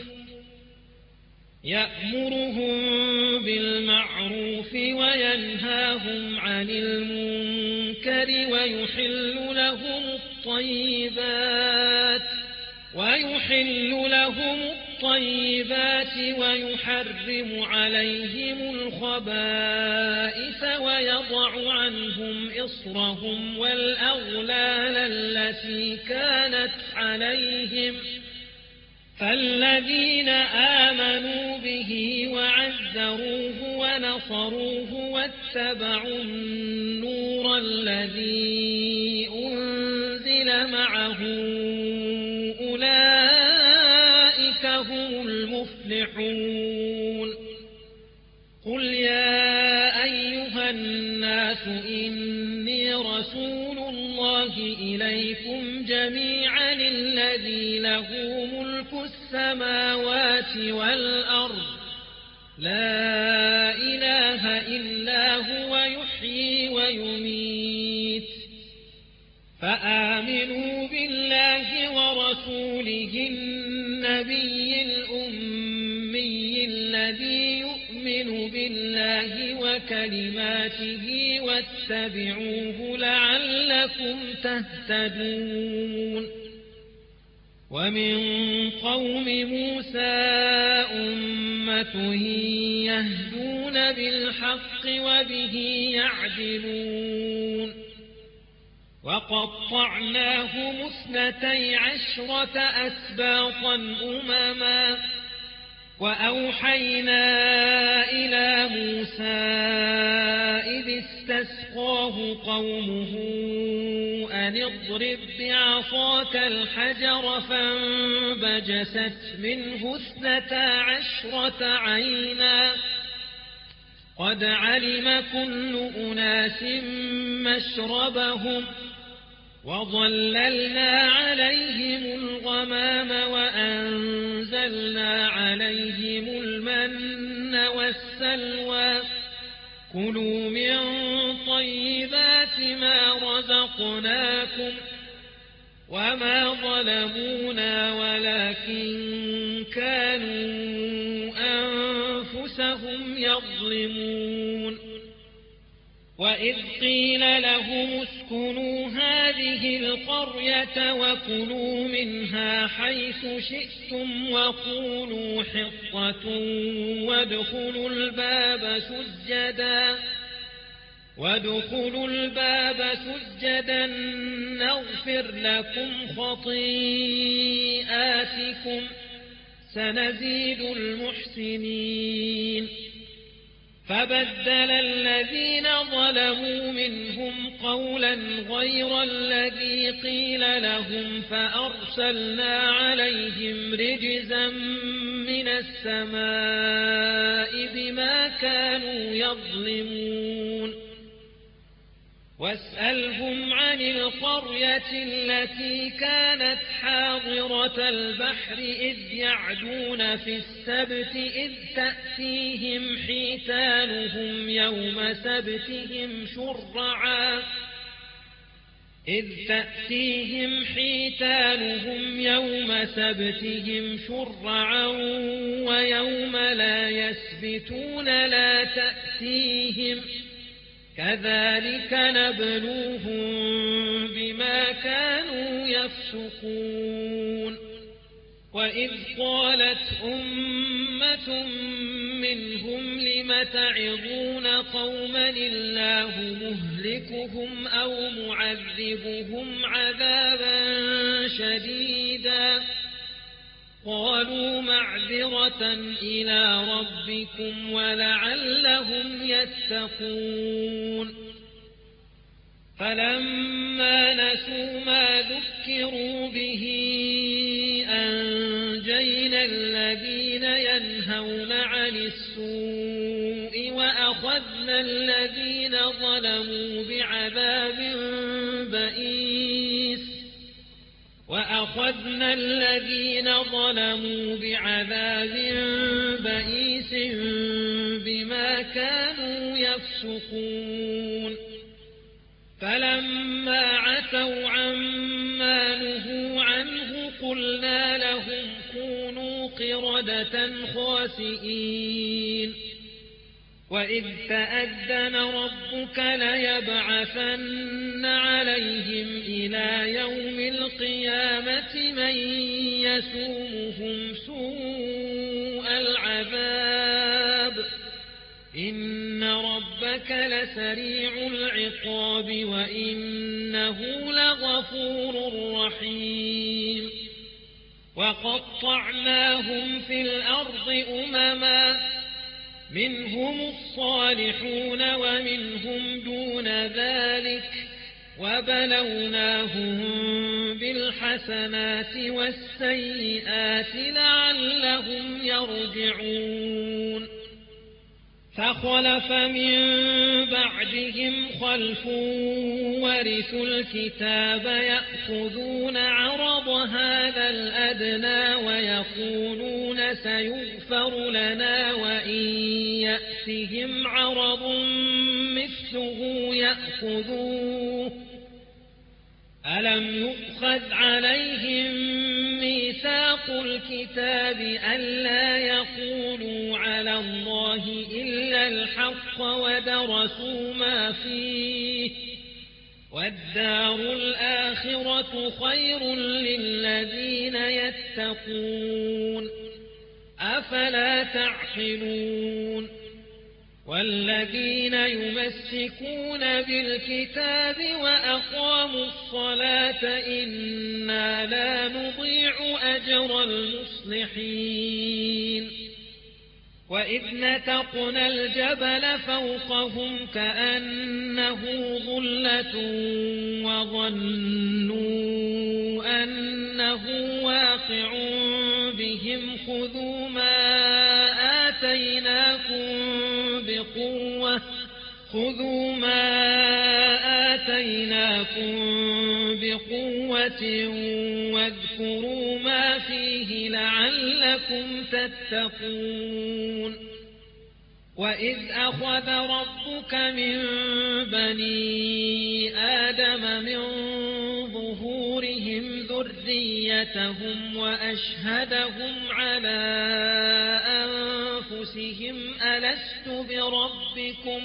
يأمرهم بالمعروف وينهاهم عن المنكر ويحل لهم الطيبات ويحل لهم الطيبات ويحرم عليهم الخبائث ويضع عنهم إصرهم والأغلال التي كانت عليهم. فالذين آمنوا به وعزروه ونصروه واتبعوا النور الذي أنزل معه أولئك هم المفلحون. قل يا أيها الناس إني رسول الله إليكم جميعا الذي له ملك السماوات السماوات والأرض لا إله إلا هو يحيي ويميت فآمنوا بالله ورسوله النبي الأمي الذي يؤمن بالله وكلماته واتبعوه لعلكم تهتدون ومن قوم موسى أمة يهدون بالحق وبه يعدلون وقطعناهم اثنتي عشرة أسباطا أمما وأوحينا إلى موسى إذ استسقاه قومه أن اضرب بعصاك الحجر فانبجست منه اثنتا عشرة عينا قد علم كل أناس مشربهم وظللنا عليهم الغمام وأنزلنا عليهم المن والسلوى كلوا من طيبات ما رزقناكم وما ظلمونا ولكن كانوا أنفسهم يظلمون وإذ قيل لهم اسكنوا هذه القرية وكلوا منها حيث شئتم وقولوا حطة وادخلوا الباب سجدا وادخلوا الباب سجدا نغفر لكم خطيئاتكم سنزيد المحسنين فبدل الذين ظلموا منهم قولا غير الذي قيل لهم فأرسلنا عليهم رجزا من السماء بما كانوا يظلمون واسألهم عن القرية التي كانت حاضرة البحر إذ يعدون في السبت إذ تأتيهم حيتانهم يوم سبتهم شرعا إذ تأتيهم حيتانهم يوم سبتهم شرعا ويوم لا يسبتون لا تأتيهم كذلك نبلوهم بما كانوا يفسقون وإذ قالت أمة منهم لم تعظون قوما الله مهلكهم أو معذبهم عذابا شديدا قالوا معذرة إلى ربكم ولعلهم يتقون فلما نسوا ما ذكروا به أنجينا الذين ينهون عن السوء وأخذنا الذين ظلموا بعذاب بئيس وأخذنا الذين ظلموا بعذاب بئيس بما كانوا يفسقون فلما عتوا عما نهوا عنه قلنا لهم كونوا قردة خاسئين وإذ تأذن ربك ليبعثن عليهم إلى يوم القيامة من يسومهم سوء العذاب إن ربك لسريع العقاب وإنه لغفور رحيم وقطعناهم في الأرض أمما منهم الصالحون ومنهم دون ذلك وبلوناهم بالحسنات والسيئات لعلهم يرجعون فخلف من بعدهم خلف ورثوا الكتاب يأخذون عرض هذا الأدنى ويقولون سيغفر لنا وإن يأتهم عرض مثله يأخذوه ألم يؤخذ عليهم ميثاق الكتاب ألا يقولوا على الله إلا الحق ودرسوا ما فيه والدار الآخرة خير للذين يتقون أفلا تعقلون والذين يمسكون بالكتاب وأقاموا الصلاة إنا لا نضيع أجر المصلحين وإذ نتقنا الجبل فوقهم كأنه ظلة وظنوا أنه واقع بهم خذوا ما آتيناكم بقوة خذوا ما آتيناكم بقوة واذكروا ما فيه لعلكم تتقون وإذ أخذ ربك من بني آدم من ظهورهم ذريتهم وأشهدهم على أنفسهم ألست بربكم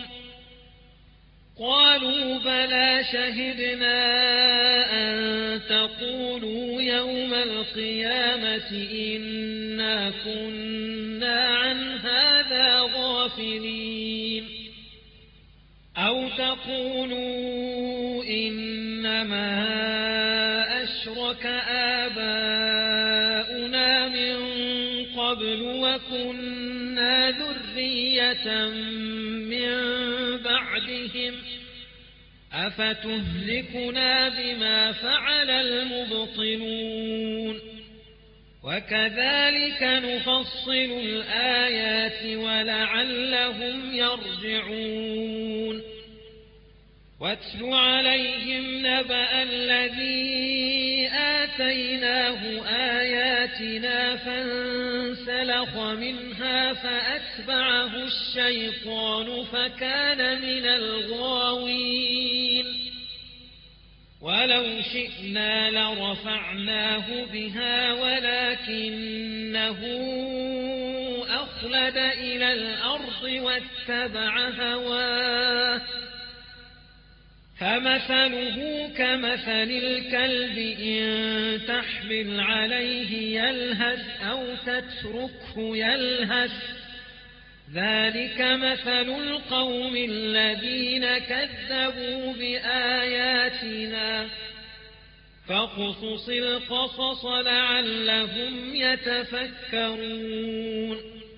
قالوا بلى شهدنا أن تقولوا يوم القيامة إنا كنا عن هذا غافلين أو تقولوا إنما أشرك آباؤنا من قبل وكنا ذرية من بعدهم أفتهلكنا بما فعل المبطلون وكذلك نفصل الآيات ولعلهم يرجعون واتل عليهم نبأ الذي آتيناه آياتنا فانسلخ منها فأتبعه الشيطان فكان من الغاوين ولو شئنا لرفعناه بها ولكنه أخلد إلى الأرض واتبع هواه فمثله كمثل الكلب إن تحمل عليه يلهث أو تتركه يلهث ذلك مثل القوم الذين كذبوا بآياتنا فاقصص القصص لعلهم يتفكرون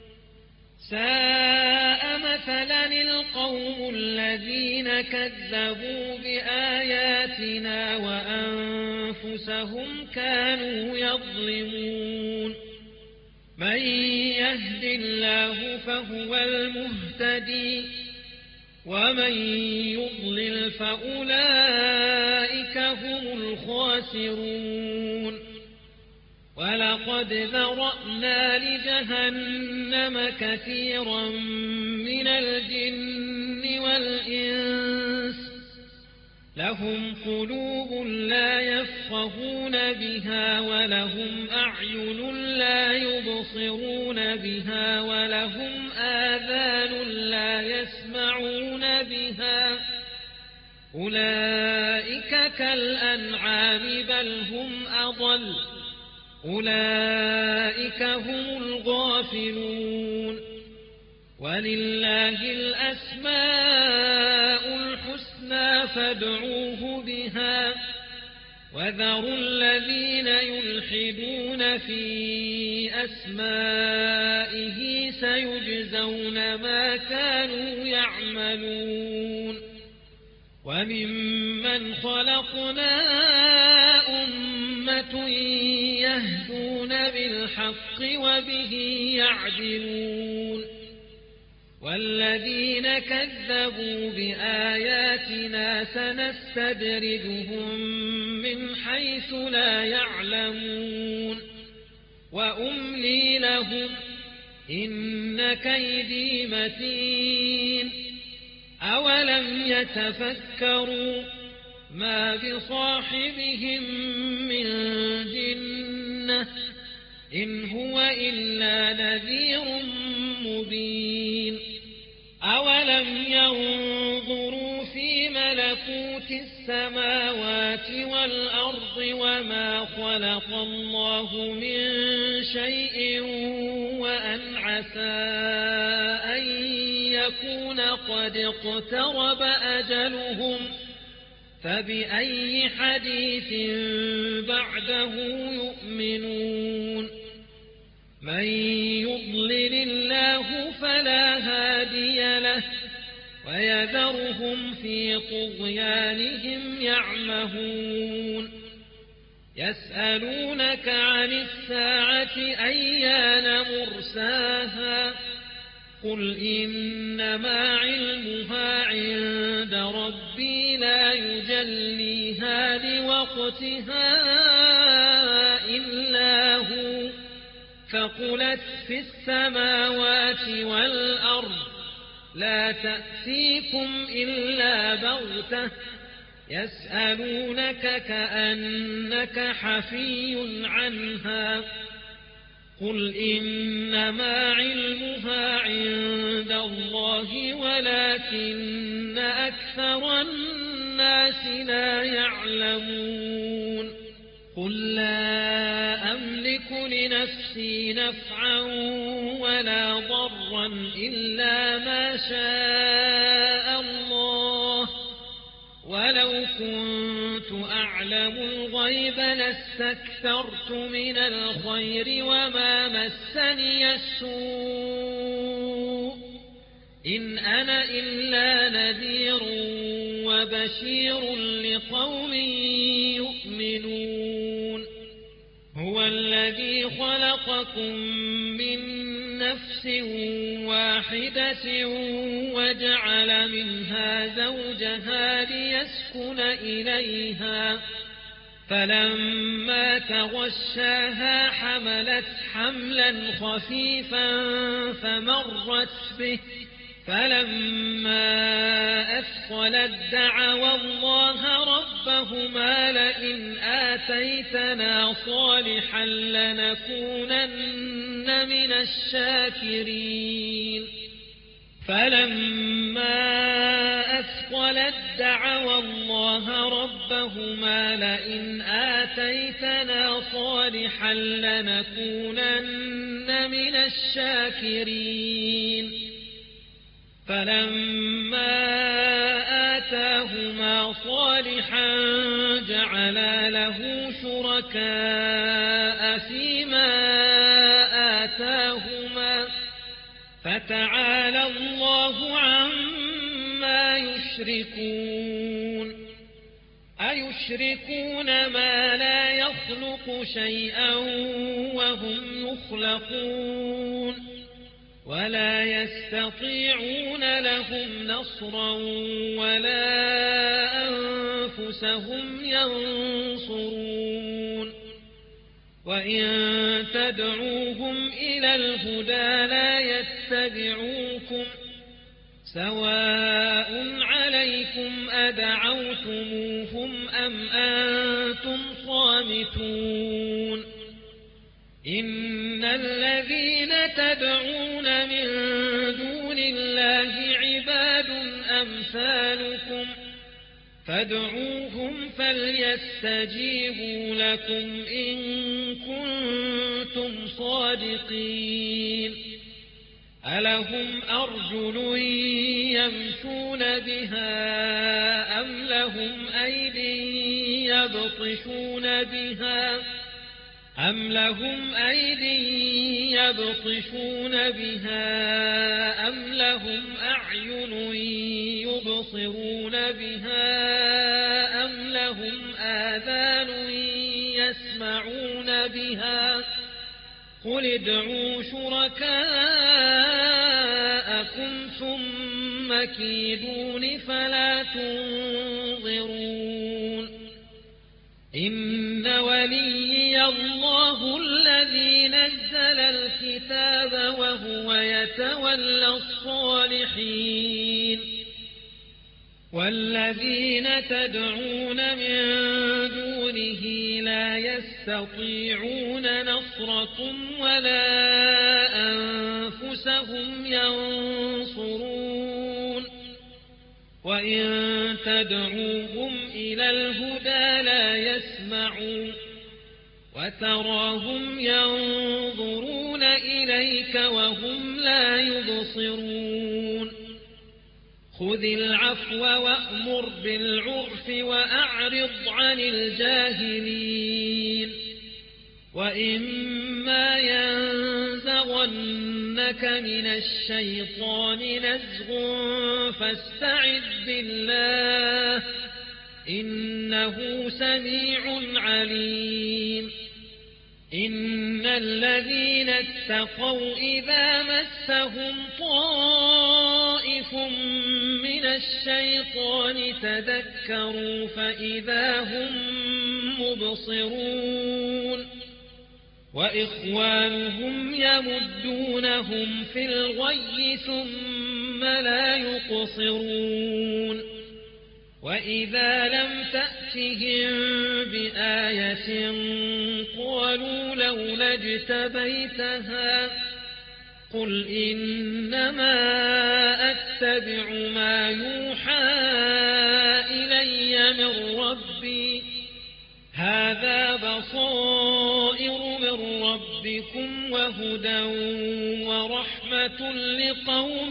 ساء مثلا القوم الذين كذبوا بآياتنا وأنفسهم كانوا يظلمون من يهد الله فهو المهتدي ومن يضلل فأولئك هم الخاسرون ولقد ذرأنا لجهنم كثيرا من الجن والإنس لهم قلوب لا يفقهون بها ولهم أعين لا يبصرون بها ولهم آذان لا يسمعون بها أولئك كالأنعام بل هم أضل أولئك هم الغافلون ولله الأسماء الحسنى فادعوه بها وذروا الذين يلحدون في أسمائه سيجزون ما كانوا يعملون وممن خلقنا أمة يهدون بالحق وبه يعدلون والذين كذبوا بآياتنا سنستدرجهم من حيث لا يعلمون وأملي لهم إن كيدي متين أولم يتفكروا ما بصاحبهم من جنة إن هو إلا نذير مبين أولم ينظروا في ملكوت السماوات والأرض وما خلق الله من شيء وأن عسى أن يكون قد اقترب أجلهم فبأي حديث بعده يؤمنون من يضلل الله فلا هادي له ويذرهم في طغيانهم يعمهون يسألونك عن الساعة أيان مرساها قل إنما علمها عند ربي لا يجليها لوقتها إلا هو فقلت في السماوات والأرض لا تأتيكم إلا بغتة يسألونك كأنك حفي عنها قل إنما علمها عند الله ولكن أكثر الناس لا يعلمون قل لا أملك لنفسي نفعا ولا ضرا إلا ما شاء الله ولو كنت أعلم الغيب لاستكثرت من الخير وما مسني السوء إن أنا إلا نذير وبشير لقوم يؤمنون هو الذي خلقكم من نفس واحدة وجعل منها زوجها ليسكن إليها فلما تغشاها حملت حملا خفيفا فمرت به فلما أثقلت دعوا الله ربهما لئن آتيتنا صالحا لنكونن من الشاكرين فلما أثقلت دعوا الله ربهما لئن آتيتنا صالحا لنكونن من الشاكرين فلما آتاهما صالحا جعلا له شركاء فيما آتاهما فتعالى الله عما يشركون أيشركون ما لا يخلق شيئا وهم يخلقون ولا يستطيعون لهم نصرا ولا أنفسهم ينصرون وإن تدعوهم إلى الهدى لا يتبعوكم سواء عليكم أدعوتموهم أم أنتم صامتون إن الذين تدعون من دون الله عباد أمثالكم فادعوهم فليستجيبوا لكم إن كنتم صادقين ألهم أرجل يمشون بها أم لهم أيدي يبطشون بها أم لهم أيدي يبطشون بها أم لهم أعين يبصرون بها أم لهم آذان يسمعون بها قل ادعوا شركاءكم لكم ثم كيدون فلا تنظرون إن وليي الله الذي نزل الكتاب وهو يتولى الصالحين والذين تدعون من دونه لا يستطيعون نصركم ولا أنفسهم ينصرون وإن تدعوهم إلى الهدى لا يسمعون وتراهم ينظرون إليك وهم لا يبصرون خذ العفو وأمر بالعرف وأعرض عن الجاهلين وإما ينزغنك من الشيطان نزغ فاستعذ بالله إنه سميع عليم إن الذين اتقوا إذا مسهم طائف من الشيطان تذكروا فإذا هم مبصرون وإخوانهم يمدونهم في الغي ثم لا يقصرون وإذا لم تأتهم بآية قالوا لولا اجتبيتها قل إنما أتبع ما يوحى إلي من ربي هذا بصائر من ربكم وهدى ورحمة لقوم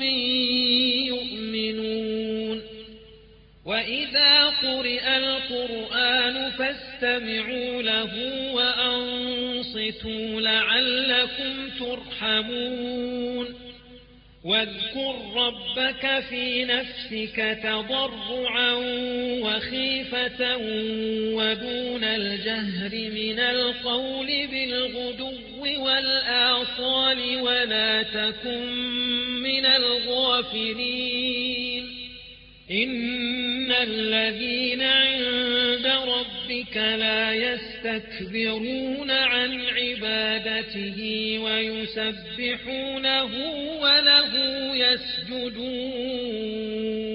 يؤمنون وإذا قرئ القرآن فاستمعوا له وأنصتوا لعلكم ترحمون واذكر ربك في نفسك تضرعا وخيفة ودون الجهر من القول بالغدو والآصال ولا تكن من الغافلين إن الذين عند ربك لا يستكبرون عن عبادته ويسبحونه وله يسجدون